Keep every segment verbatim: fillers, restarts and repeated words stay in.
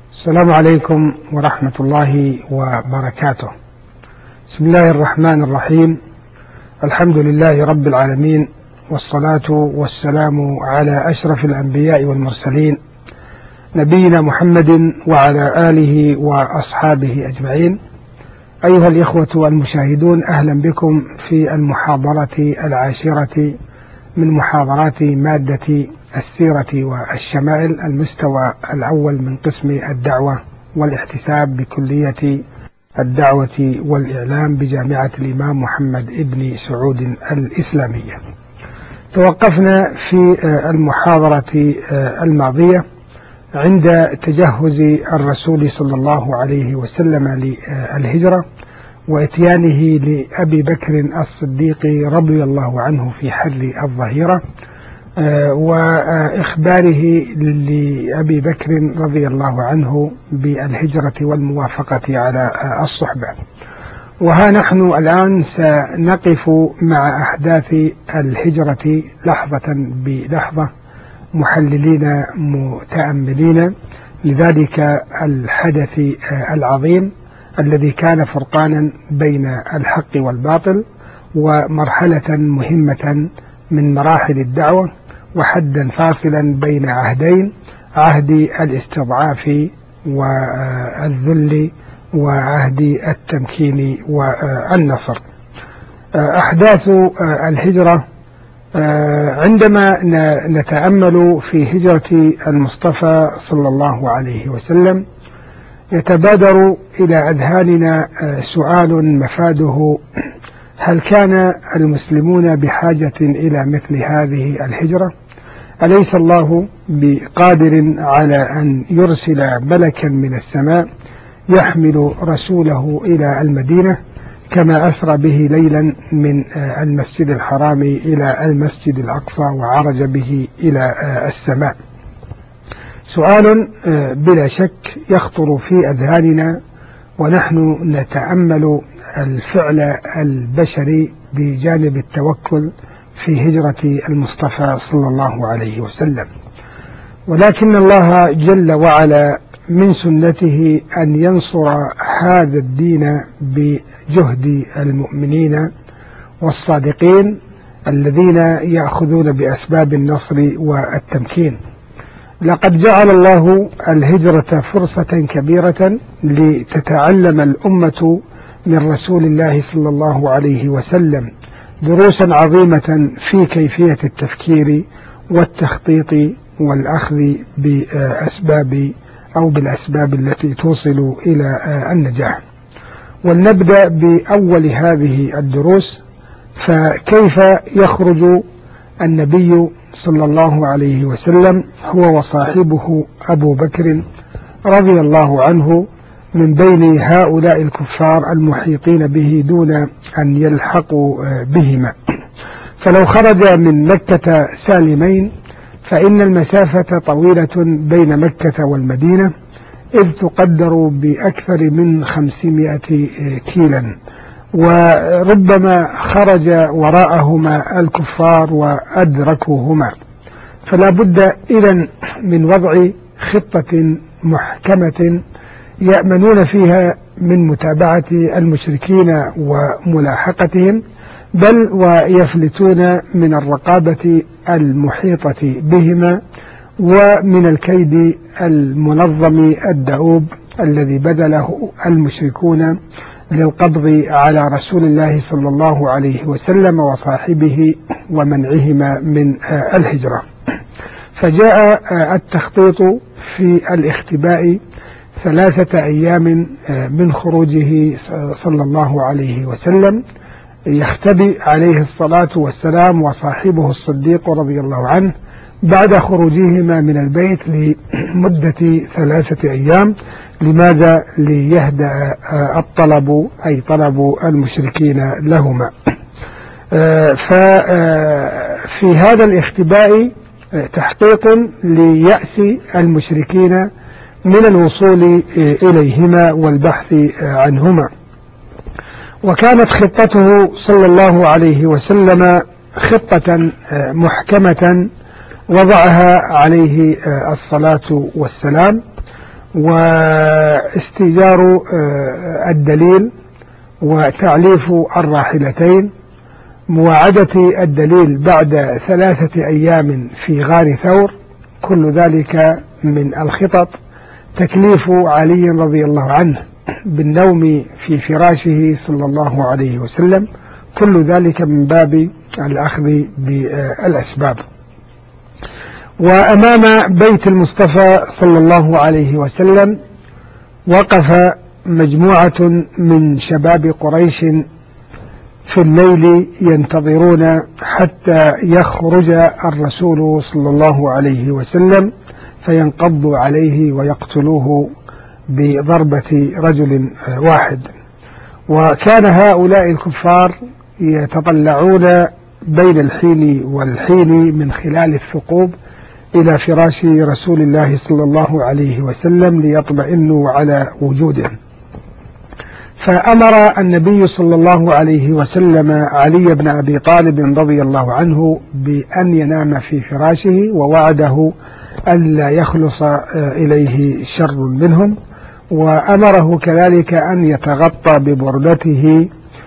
السلام عليكم ورحمة الله وبركاته. بسم الله الرحمن الرحيم. الحمد لله رب العالمين، والصلاة والسلام على أشرف الأنبياء والمرسلين نبينا محمد وعلى آله وأصحابه أجمعين. أيها الإخوة المشاهدون، أهلا بكم في المحاضرة العاشرة من محاضرات مادة السيرة والشمائل، المستوى الأول من قسم الدعوة والاحتساب بكلية الدعوة والإعلام بجامعة الإمام محمد ابن سعود الإسلامية. توقفنا في المحاضرة الماضية عند تجهز الرسول صلى الله عليه وسلم للهجرة وإتيانه لأبي بكر الصديق رضي الله عنه في حر الظهيرة، وإخباره لأبي بكر رضي الله عنه بالهجرة والموافقة على الصحبة. وها نحن الآن سنقف مع أحداث الهجرة لحظة بلحظة، محللين متأملين لذلك الحدث العظيم الذي كان فرقانا بين الحق والباطل، ومرحلة مهمة من مراحل الدعوة، وحدا فاصلا بين عهدين: عهد الاستضعاف والذل وعهد التمكين والنصر. أحداث الهجرة، عندما نتأمل في هجرة المصطفى صلى الله عليه وسلم يتبادر إلى أذهاننا سؤال مفاده: هل كان المسلمون بحاجة إلى مثل هذه الهجرة؟ أليس الله بقادر على أن يرسل ملكا من السماء يحمل رسوله إلى المدينة كما أسرى به ليلا من المسجد الحرام إلى المسجد الأقصى وعرج به إلى السماء؟ سؤال بلا شك يخطر في أذهاننا ونحن نتأمل الفعل البشري بجانب التوكل في هجرة المصطفى صلى الله عليه وسلم. ولكن الله جل وعلا من سنته أن ينصر هذا الدين بجهد المؤمنين والصادقين الذين يأخذون بأسباب النصر والتمكين. لقد جعل الله الهجرة فرصة كبيرة لتتعلم الأمة من رسول الله صلى الله عليه وسلم دروسا عظيمة في كيفية التفكير والتخطيط والأخذ بأسباب أو بالأسباب التي توصل إلى النجاح. ولنبدأ بأول هذه الدروس. فكيف يخرج النبي صلى الله عليه وسلم هو وصاحبه أبو بكر رضي الله عنه من بين هؤلاء الكفار المحيطين به دون أن يلحقوا بهما؟ فلو خرج من مكة سالمين فإن المسافة طويلة بين مكة والمدينة، إذ تقدر بأكثر من خمسمائة كيلا، وربما خرج وراءهما الكفار وأدركوهما. فلا بد إذن من وضع خطة محكمة يأمنون فيها من متابعة المشركين وملاحقتهم، بل ويفلتون من الرقابة المحيطة بهما ومن الكيد المنظم الدؤوب الذي بذله المشركون للقبض على رسول الله صلى الله عليه وسلم وصاحبه ومنعهما من الهجرة. فجاء التخطيط في الاختباء ثلاثة أيام من خروجه صلى الله عليه وسلم، يختبئ عليه الصلاة والسلام وصاحبه الصديق رضي الله عنه بعد خروجهما من البيت لمدة ثلاثة أيام. لماذا؟ ليهدأ الطلب، أي طلب المشركين لهما. ففي هذا الاختباء تحقيق ليأس المشركين من الوصول إليهما والبحث عنهما. وكانت خطته صلى الله عليه وسلم خطة محكمة وضعها عليه الصلاة والسلام، واستيجار الدليل وتعليف الراحلتين، مواعدة الدليل بعد ثلاثة أيام في غار ثور، كل ذلك من الخطط، تكليف علي رضي الله عنه بالنوم في فراشه صلى الله عليه وسلم، كل ذلك من باب الأخذ بالأسباب. وأمام بيت المصطفى صلى الله عليه وسلم وقف مجموعة من شباب قريش في الليل ينتظرون حتى يخرج الرسول صلى الله عليه وسلم فينقضوا عليه ويقتلوه بضربة رجل واحد. وكان هؤلاء الكفار يتطلعون بين الحين والحين من خلال الثقوب إلى فراش رسول الله صلى الله عليه وسلم ليطمئنوا على وجوده. فأمر النبي صلى الله عليه وسلم علي بن أبي طالب رضي الله عنه بأن ينام في فراشه، ووعده ألا يخلص إليه شر منهم، وأمره كذلك أن يتغطى ببردته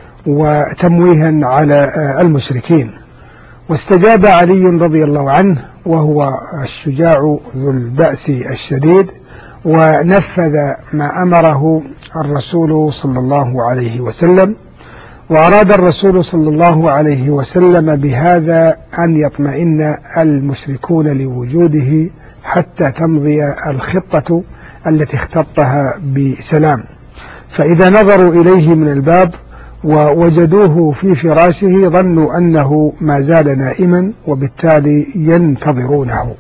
وتمويها على المشركين. واستجاب علي رضي الله عنه وهو الشجاع ذو البأس الشديد، ونفذ ما أمره الرسول صلى الله عليه وسلم. وأراد الرسول صلى الله عليه وسلم بهذا أن يطمئن المشركون لوجوده حتى تمضي الخطة التي اختطها بسلام. فإذا نظروا إليه من الباب ووجدوه في فراشه ظنوا أنه ما زال نائما، وبالتالي ينتظرونه.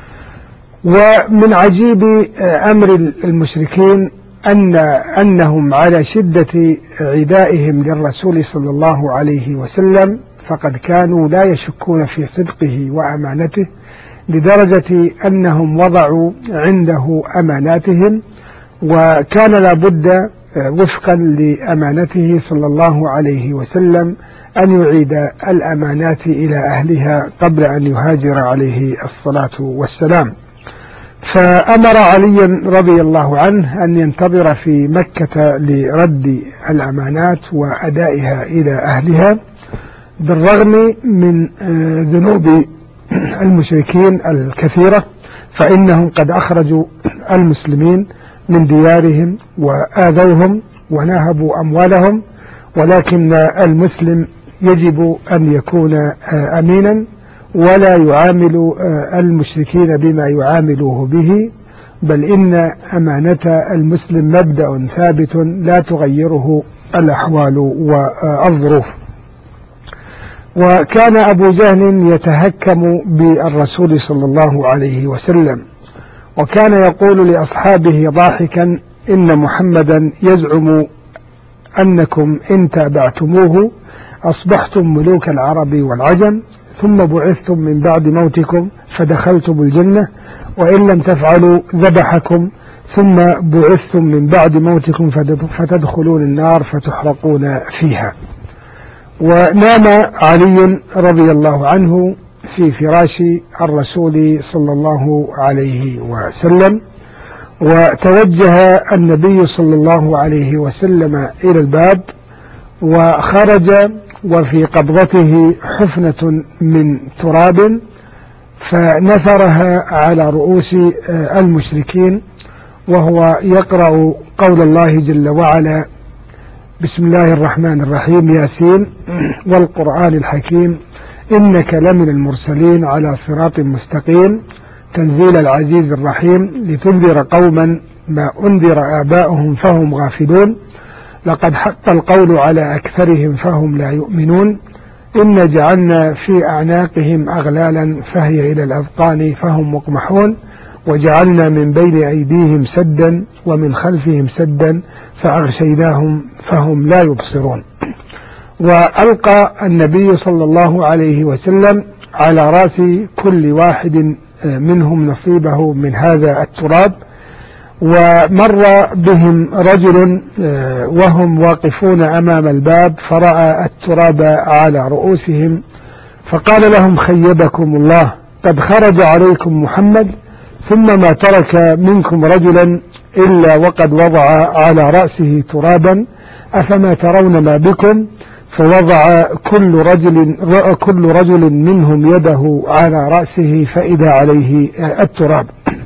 ومن عجيب أمر المشركين أن أنهم على شدة عدائهم للرسول صلى الله عليه وسلم فقد كانوا لا يشكون في صدقه وأمانته، لدرجة أنهم وضعوا عنده أماناتهم، وكان لابد وفقا لأمانته صلى الله عليه وسلم أن يعيد الأمانات إلى أهلها قبل أن يهاجر عليه الصلاة والسلام. فأمر علي رضي الله عنه أن ينتظر في مكة لرد الأمانات وأدائها إلى أهلها، بالرغم من ذنوب المشركين الكثيرة، فإنهم قد أخرجوا المسلمين من ديارهم وآذوهم ونهبوا أموالهم، ولكن المسلم يجب أن يكون أمينا ولا يعامل المشركين بما يعاملوه به، بل إن أمانة المسلم مبدأ ثابت لا تغيره الأحوال والظروف. وكان أبو جهل يتهكم بالرسول صلى الله عليه وسلم، وكان يقول لأصحابه ضاحكا: إن محمدا يزعم أنكم إن تابعتموه أصبحتم ملوك العرب والعجم، ثم بعثتم من بعد موتكم فدخلتم الجنة، وإن لم تفعلوا ذبحكم، ثم بعثتم من بعد موتكم فتدخلون النار فتحرقون فيها. ونام علي رضي الله عنه في فراش الرسول صلى الله عليه وسلم، وتوجه النبي صلى الله عليه وسلم إلى الباب، وخرج وفي قبضته حفنة من تراب فنثرها على رؤوس المشركين، وهو يقرأ قول الله جل وعلا: بسم الله الرحمن الرحيم، ياسين والقرآن الحكيم إنك لمن المرسلين على صراط مستقيم تنزيل العزيز الرحيم لتنذر قوما ما أنذر آباؤهم فهم غافلون لقد حق القول على أكثرهم فهم لا يؤمنون إن جعلنا في أعناقهم أغلالا فهي إلى الأذقان فهم مقمحون وجعلنا من بين أيديهم سدا ومن خلفهم سدا فأغشيناهم فهم لا يبصرون. وألقى النبي صلى الله عليه وسلم على رأس كل واحد منهم نصيبه من هذا التراب، ومر بهم رجل وهم واقفون أمام الباب فرأى التراب على رؤوسهم، فقال لهم: خيبكم الله، قد خرج عليكم محمد ثم ما ترك منكم رجلا إلا وقد وضع على رأسه ترابا، أفما ترون ما بكم؟ فوضع كل رجل كل رجل منهم يده على رأسه فإذا عليه التراب،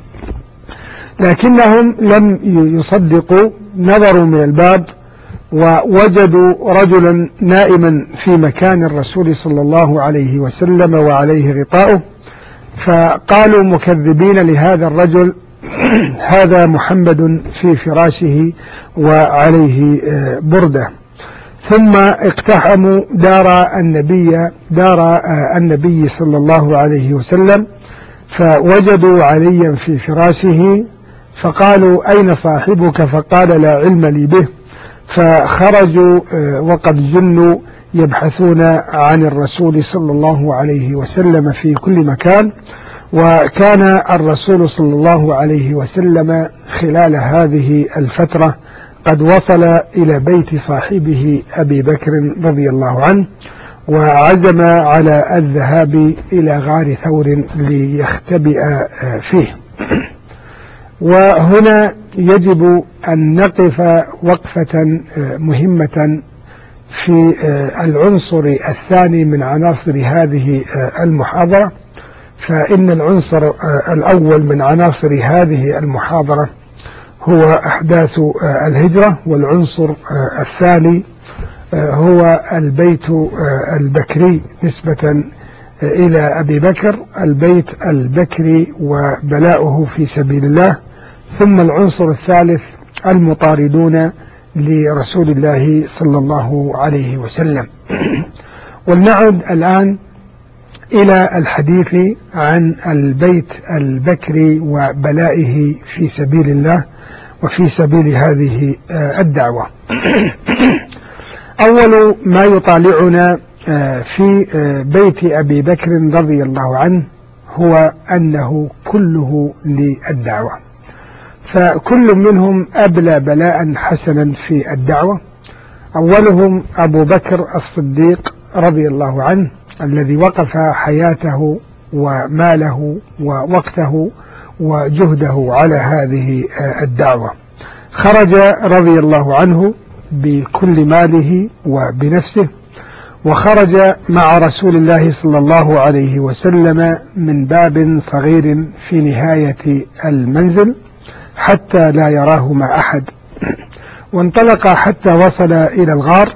لكنهم لم يصدقوا، نظروا من الباب ووجدوا رجلا نائما في مكان الرسول صلى الله عليه وسلم وعليه غطاؤه، فقالوا مكذبين لهذا الرجل: هذا محمد في فراشه وعليه بردة. ثم اقتحموا دار النبي دار النبي صلى الله عليه وسلم، فوجدوا عليا في فراشه، فقالوا: أين صاحبك؟ فقال: لا علم لي به. فخرجوا وقد جنوا يبحثون عن الرسول صلى الله عليه وسلم في كل مكان، وكان الرسول صلى الله عليه وسلم خلال هذه الفترة قد وصل إلى بيت صاحبه أبي بكر رضي الله عنه، وعزم على الذهاب إلى غار ثور ليختبئ فيه. وهنا يجب أن نقف وقفة مهمة في العنصر الثاني من عناصر هذه المحاضرة، فإن العنصر الأول من عناصر هذه المحاضرة هو أحداث الهجرة، والعنصر الثاني هو البيت البكري نسبة إلى أبي بكر، البيت البكري وبلاؤه في سبيل الله، ثم العنصر الثالث المطاردون لرسول الله صلى الله عليه وسلم. ولنعد الآن إلى الحديث عن البيت البكري وبلائه في سبيل الله وفي سبيل هذه الدعوة. أول ما يطالعنا في بيت أبي بكر رضي الله عنه هو أنه كله للدعوة، فكل منهم أبلى بلاء حسنا في الدعوة. أولهم أبو بكر الصديق رضي الله عنه، الذي وقف حياته وماله ووقته وجهده على هذه الدعوة. خرج رضي الله عنه بكل ماله وبنفسه، وخرج مع رسول الله صلى الله عليه وسلم من باب صغير في نهاية المنزل حتى لا يراهما أحد، وانطلق حتى وصل إلى الغار،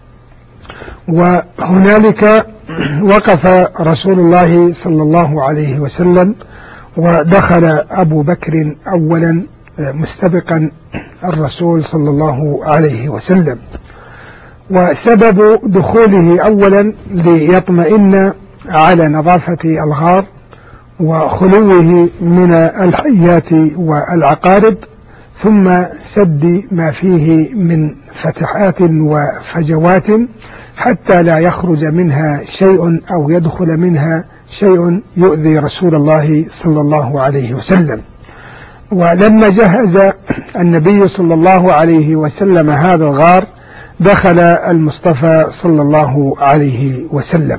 وهنالك وقف رسول الله صلى الله عليه وسلم، ودخل أبو بكر أولا مستبقا الرسول صلى الله عليه وسلم. وسبب دخوله أولا ليطمئن على نظافة الغار وخلوه من الحيات والعقارب، ثم سد ما فيه من فتحات وفجوات حتى لا يخرج منها شيء أو يدخل منها شيء يؤذي رسول الله صلى الله عليه وسلم. ولما جهز النبي صلى الله عليه وسلم هذا الغار، دخل المصطفى صلى الله عليه وسلم.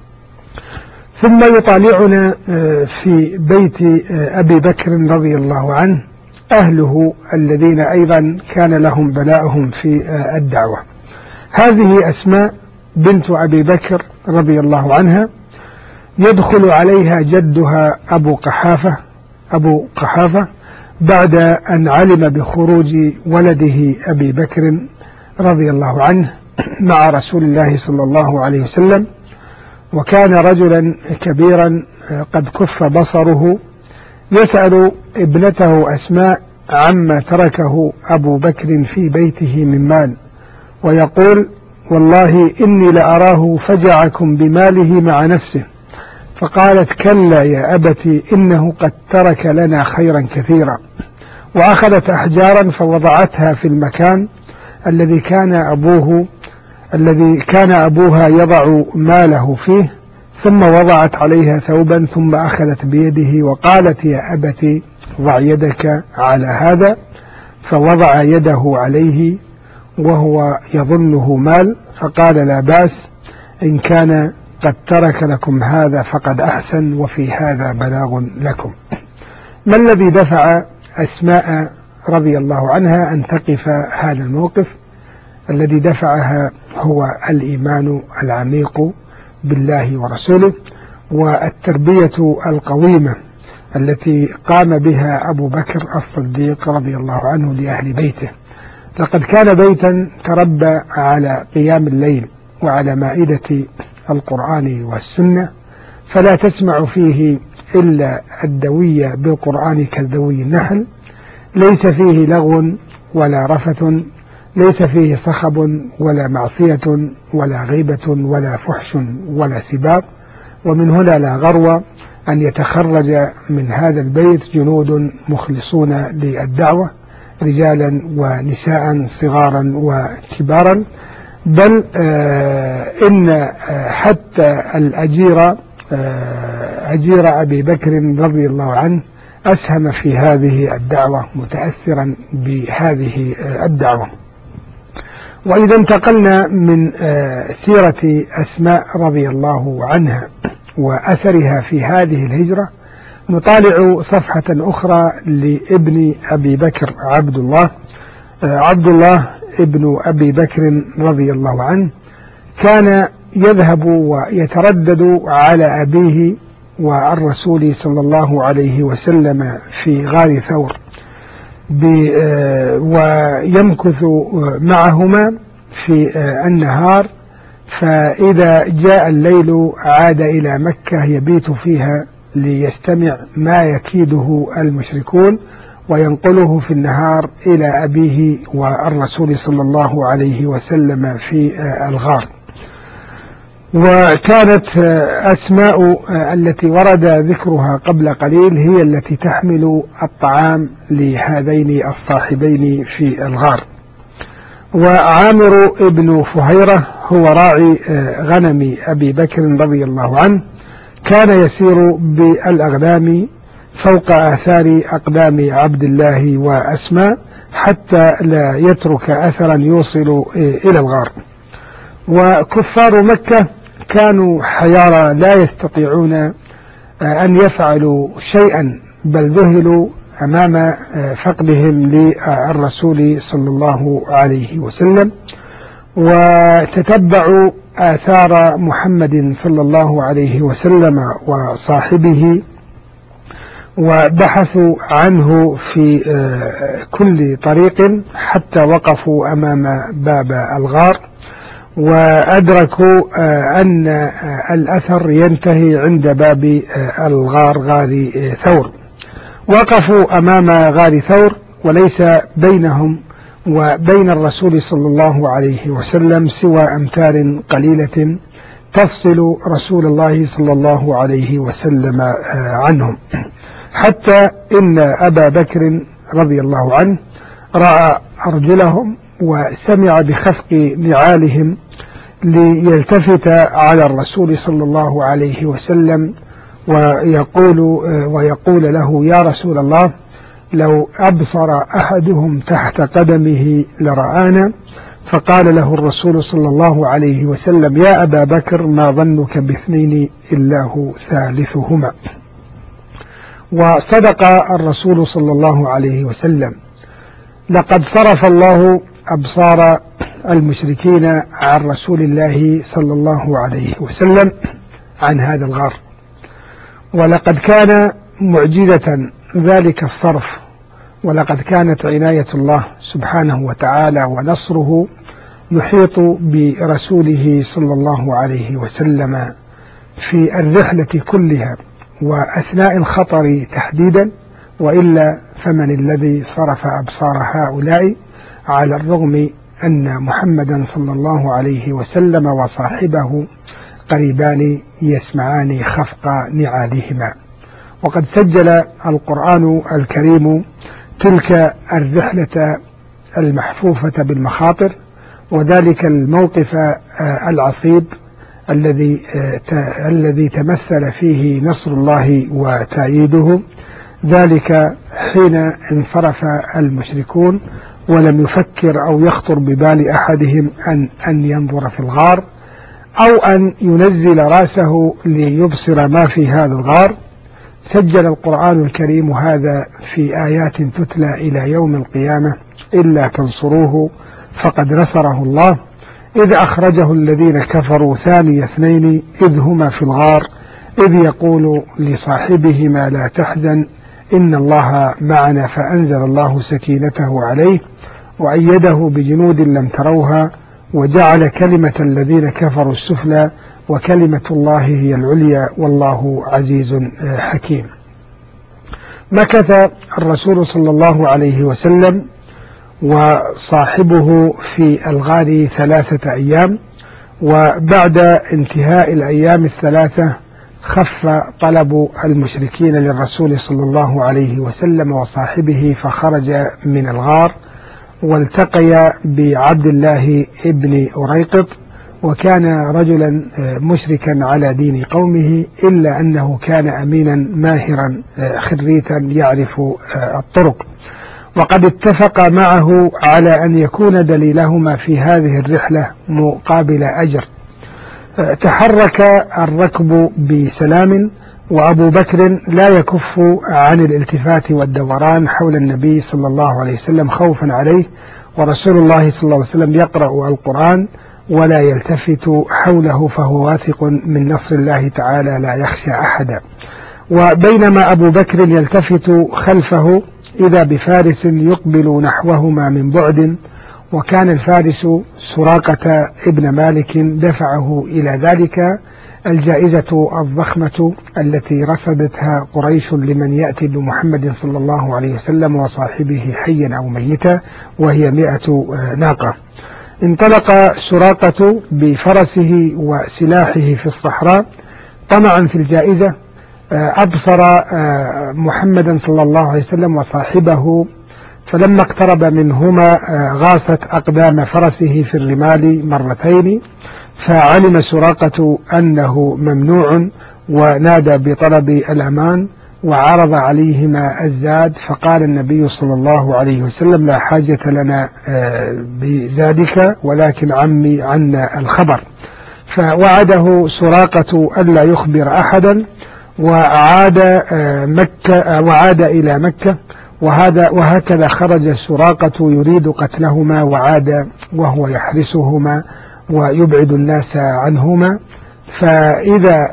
ثم يطالعنا في بيت أبي بكر رضي الله عنه أهله الذين أيضا كان لهم بلاءهم في الدعوة. هذه أسماء بنت أبي بكر رضي الله عنها، يدخل عليها جدها أبو قحافة أبو قحافة بعد أن علم بخروج ولده أبي بكر رضي الله عنه مع رسول الله صلى الله عليه وسلم، وكان رجلا كبيرا قد كف بصره، يسأل ابنته أسماء عما تركه أبو بكر في بيته من مال، ويقول: والله إني لأراه فجعكم بماله مع نفسه. فقالت: كلا يا أبتي، إنه قد ترك لنا خيرا كثيرا. وأخذت أحجارا فوضعتها في المكان الذي كان أبوه الذي كان أبوها يضع ماله فيه، ثم وضعت عليها ثوبا، ثم أخذت بيده وقالت: يا أبتي ضع يدك على هذا. فوضع يده عليه وهو يظنه مال، فقال: لا بأس، إن كان قد ترك لكم هذا فقد أحسن، وفي هذا بلاغ لكم. ما الذي دفع أسماء رضي الله عنها أن تقف هذا الموقف؟ الذي دفعها هو الإيمان العميق بالله ورسوله والتربية القويمة التي قام بها أبو بكر الصديق رضي الله عنه لأهل بيته. لقد كان بيتا تربى على قيام الليل وعلى مائدة القرآن والسنة، فلا تسمع فيه إلا الدوية بالقرآن كالدوي النحل، ليس فيه لغو ولا رفث، ليس فيه صخب ولا معصية ولا غيبة ولا فحش ولا سباب. ومن هنا لا غرو أن يتخرج من هذا البيت جنود مخلصون للدعوة، رجالا ونساء صغارا وكبارا، بل آه إن آه حتى الأجير آه أجير أبي بكر رضي الله عنه أسهم في هذه الدعوة متأثرا بهذه آه الدعوة. وإذا انتقلنا من آه سيرة أسماء رضي الله عنها وأثرها في هذه الهجرة، نطالع صفحة أخرى لابن أبي بكر عبد الله. آه عبد الله ابن أبي بكر رضي الله عنه كان يذهب ويتردد على أبيه والرسول صلى الله عليه وسلم في غار ثور، ويمكث معهما في النهار، فإذا جاء الليل عاد إلى مكة يبيت فيها ليستمع ما يكيده المشركون وينقله في النهار إلى أبيه والرسول صلى الله عليه وسلم في الغار. وكانت أسماء التي ورد ذكرها قبل قليل هي التي تحمل الطعام لهذين الصاحبين في الغار. وعامر ابن فهيرة هو راعي غنم أبي بكر رضي الله عنه، كان يسير بالأغنام فوق آثار أقدام عبد الله وأسماء حتى لا يترك أثرا يوصل إلى الغار. وكفار مكة كانوا حيارى لا يستطيعون أن يفعلوا شيئا، بل ذهلوا أمام فقدهم للرسول صلى الله عليه وسلم، وتتبعوا آثار محمد صلى الله عليه وسلم وصاحبه وبحثوا عنه في كل طريق حتى وقفوا أمام باب الغار، وأدركوا أن الأثر ينتهي عند باب الغار غار ثور. وقفوا أمام غار ثور وليس بينهم وبين الرسول صلى الله عليه وسلم سوى أمتار قليلة تفصل رسول الله صلى الله عليه وسلم عنهم، حتى إن أبا بكر رضي الله عنه رأى أرجلهم وسمع بخفق نعالهم ليلتفت على الرسول صلى الله عليه وسلم ويقول, ويقول له: يا رسول الله، لو أبصر أحدهم تحت قدمه لرآنا. فقال له الرسول صلى الله عليه وسلم: يا أبا بكر، ما ظنك باثنين إلا هو ثالثهما. وصدق الرسول صلى الله عليه وسلم، لقد صرف الله أبصار المشركين عن رسول الله صلى الله عليه وسلم عن هذا الغار، ولقد كان معجزة ذلك الصرف، ولقد كانت عناية الله سبحانه وتعالى ونصره يحيط برسوله صلى الله عليه وسلم في الرحلة كلها وأثناء الخطر تحديدا، وإلا فمن الذي صرف أبصار هؤلاء، على الرغم أن محمدا صلى الله عليه وسلم وصاحبه قريبان يسمعان خفق نعالهما. وقد سجل القرآن الكريم تلك الرحلة المحفوفة بالمخاطر، وذلك الموقف العصيب الذي الذي تمثل فيه نصر الله وتأييده، ذلك حين انصرف المشركون ولم يفكر أو يخطر ببال أحدهم أن أن ينظر في الغار أو أن ينزل رأسه ليبصر ما في هذا الغار، سجل القرآن الكريم هذا في آيات تتلى إلى يوم القيامة: إلا تنصروه فقد نصره الله إذ أخرجه الذين كفروا ثاني اثنين إذ هما في الغار إذ يقول لصاحبه ما لا تحزن إن الله معنا فأنزل الله سكينته عليه وأيده بجنود لم تروها وجعل كلمة الذين كفروا السفلى وكلمة الله هي العليا والله عزيز حكيم. مكث الرسول صلى الله عليه وسلم وصاحبه في الغار ثلاثة أيام، وبعد انتهاء الأيام الثلاثة خف طلب المشركين للرسول صلى الله عليه وسلم وصاحبه فخرج من الغار والتقي بعبد الله ابن أريقط، وكان رجلا مشركا على دين قومه إلا أنه كان أمينا ماهرا خريتا يعرف الطرق، وقد اتفق معه على أن يكون دليلهما في هذه الرحلة مقابل أجر. تحرك الركب بسلام، وأبو بكر لا يكف عن الالتفات والدوران حول النبي صلى الله عليه وسلم خوفا عليه، ورسول الله صلى الله عليه وسلم يقرأ القرآن ولا يلتفت حوله فهو واثق من نصر الله تعالى لا يخشى أحدا. وبينما أبو بكر يلتفت خلفه إذا بفارس يقبل نحوهما من بعد، وكان الفارس سراقة ابن مالك دفعه إلى ذلك الجائزة الضخمة التي رصدتها قريش لمن يأتي بمحمد صلى الله عليه وسلم وصاحبه حيا أو ميتا، وهي مئة ناقة. انطلق سراقة بفرسه وسلاحه في الصحراء طمعا في الجائزة، أبصر محمدا صلى الله عليه وسلم وصاحبه، فلما اقترب منهما غاصت أقدام فرسه في الرمال مرتين، فعلم سراقة أنه ممنوع ونادى بطلب الأمان وعرض عليهما الزاد، فقال النبي صلى الله عليه وسلم: لا حاجة لنا بزادك ولكن عمي عنا الخبر. فوعده سراقة ألا يخبر أحدا، وعاد مكة وعاد إلى مكة، وهذا وهكذا خرج سراقة يريد قتلهما، وعاد وهو يحرسهما ويبعد الناس عنهما. فإذا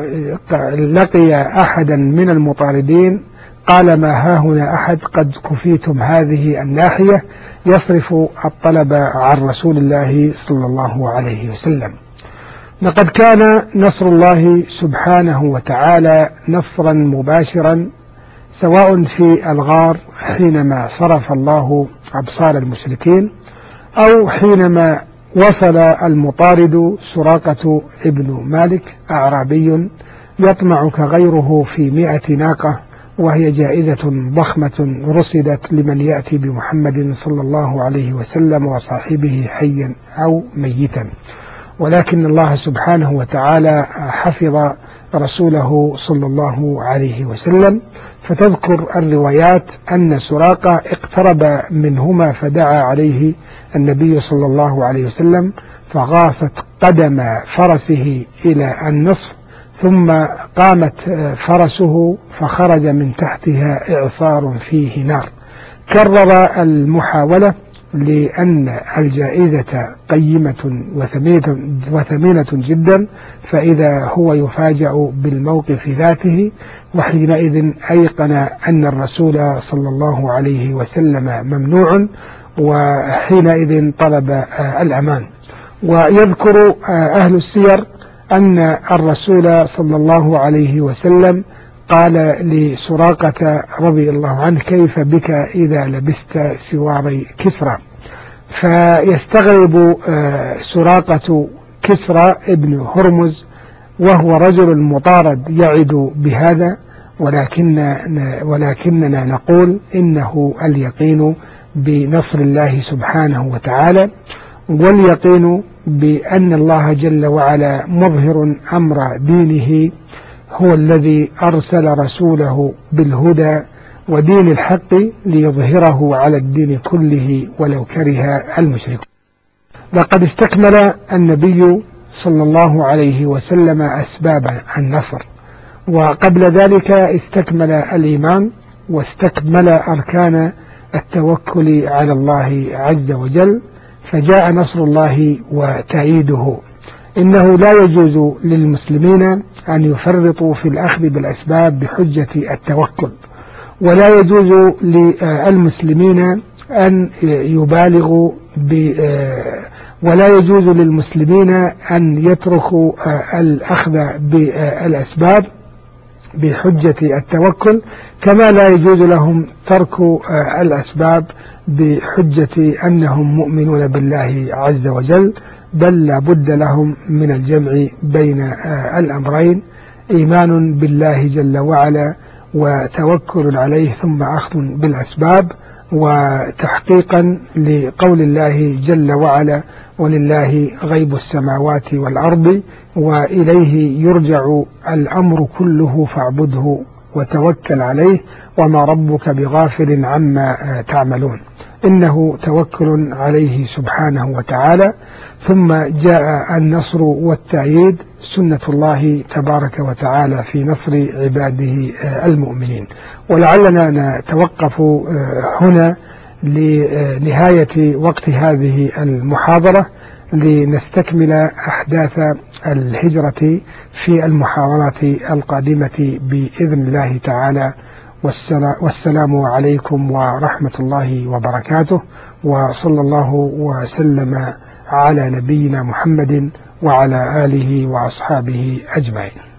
لقي أحدا من المطاردين قال: ما هاهنا أحد، قد كفيتم هذه الناحية، يصرف الطلب عن رسول الله صلى الله عليه وسلم. لقد كان نصر الله سبحانه وتعالى نصرا مباشرا، سواء في الغار حينما صرف الله أبصار المشركين، أو حينما وصل المطارد سراقة ابن مالك أعرابي يطمع كغيره في مئة ناقة، وهي جائزة ضخمة رصدت لمن يأتي بمحمد صلى الله عليه وسلم وصاحبه حيا أو ميتا. ولكن الله سبحانه وتعالى حفظ رسوله صلى الله عليه وسلم، فتذكر الروايات أن سراقة اقترب منهما فدعا عليه النبي صلى الله عليه وسلم، فغاصت قدم فرسه إلى النصف، ثم قامت فرسه فخرج من تحتها إعصار فيه نار. كرر المحاولة لأن الجائزة قيمة وثمينة جدا، فإذا هو يفاجأ بالموقف ذاته، وحينئذ أيقن أن الرسول صلى الله عليه وسلم ممنوع، وحينئذ طلب الأمان. ويذكر أهل السير أن الرسول صلى الله عليه وسلم قال لسراقة رضي الله عنه: كيف بك إذا لبست سواري كسرى؟ فيستغرب سراقة كسرى ابن هرمز، وهو رجل مطارد يعد بهذا، ولكن ولكننا نقول إنه اليقين بنصر الله سبحانه وتعالى، واليقين بأن الله جل وعلا مظهر أمر دينه، هو الذي أرسل رسوله بالهدى ودين الحق ليظهره على الدين كله ولو كره المشركون. لقد استكمل النبي صلى الله عليه وسلم أسباب النصر، وقبل ذلك استكمل الإيمان واستكمل أركان التوكل على الله عز وجل، فجاء نصر الله وتأييده. إنه لا يجوز للمسلمين أن يفرطوا في الأخذ بالأسباب بحجة التوكل، ولا يجوز للمسلمين أن يبالغوا ولا يجوز للمسلمين أن يتركوا الأخذ بالأسباب بحجة التوكل، كما لا يجوز لهم ترك الأسباب بحجة أنهم مؤمنون بالله عز وجل، بل لا بد لهم من الجمع بين الأمرين: إيمان بالله جل وعلا وتوكل عليه ثم أخذ بالأسباب، وتحقيقا لقول الله جل وعلا: ولله غيب السماوات والأرض وإليه يرجع الأمر كله فاعبده وتوكل عليه وما ربك بغافل عما تعملون. إنه توكل عليه سبحانه وتعالى. ثم جاء النصر والتأييد، سنة الله تبارك وتعالى في نصر عباده المؤمنين. ولعلنا نتوقف هنا لنهاية وقت هذه المحاضرة لنستكمل أحداث الهجرة في المحاضرات القادمة بإذن الله تعالى. والسلام عليكم ورحمة الله وبركاته، وصلى الله وسلم على نبينا محمد وعلى آله وأصحابه أجمعين.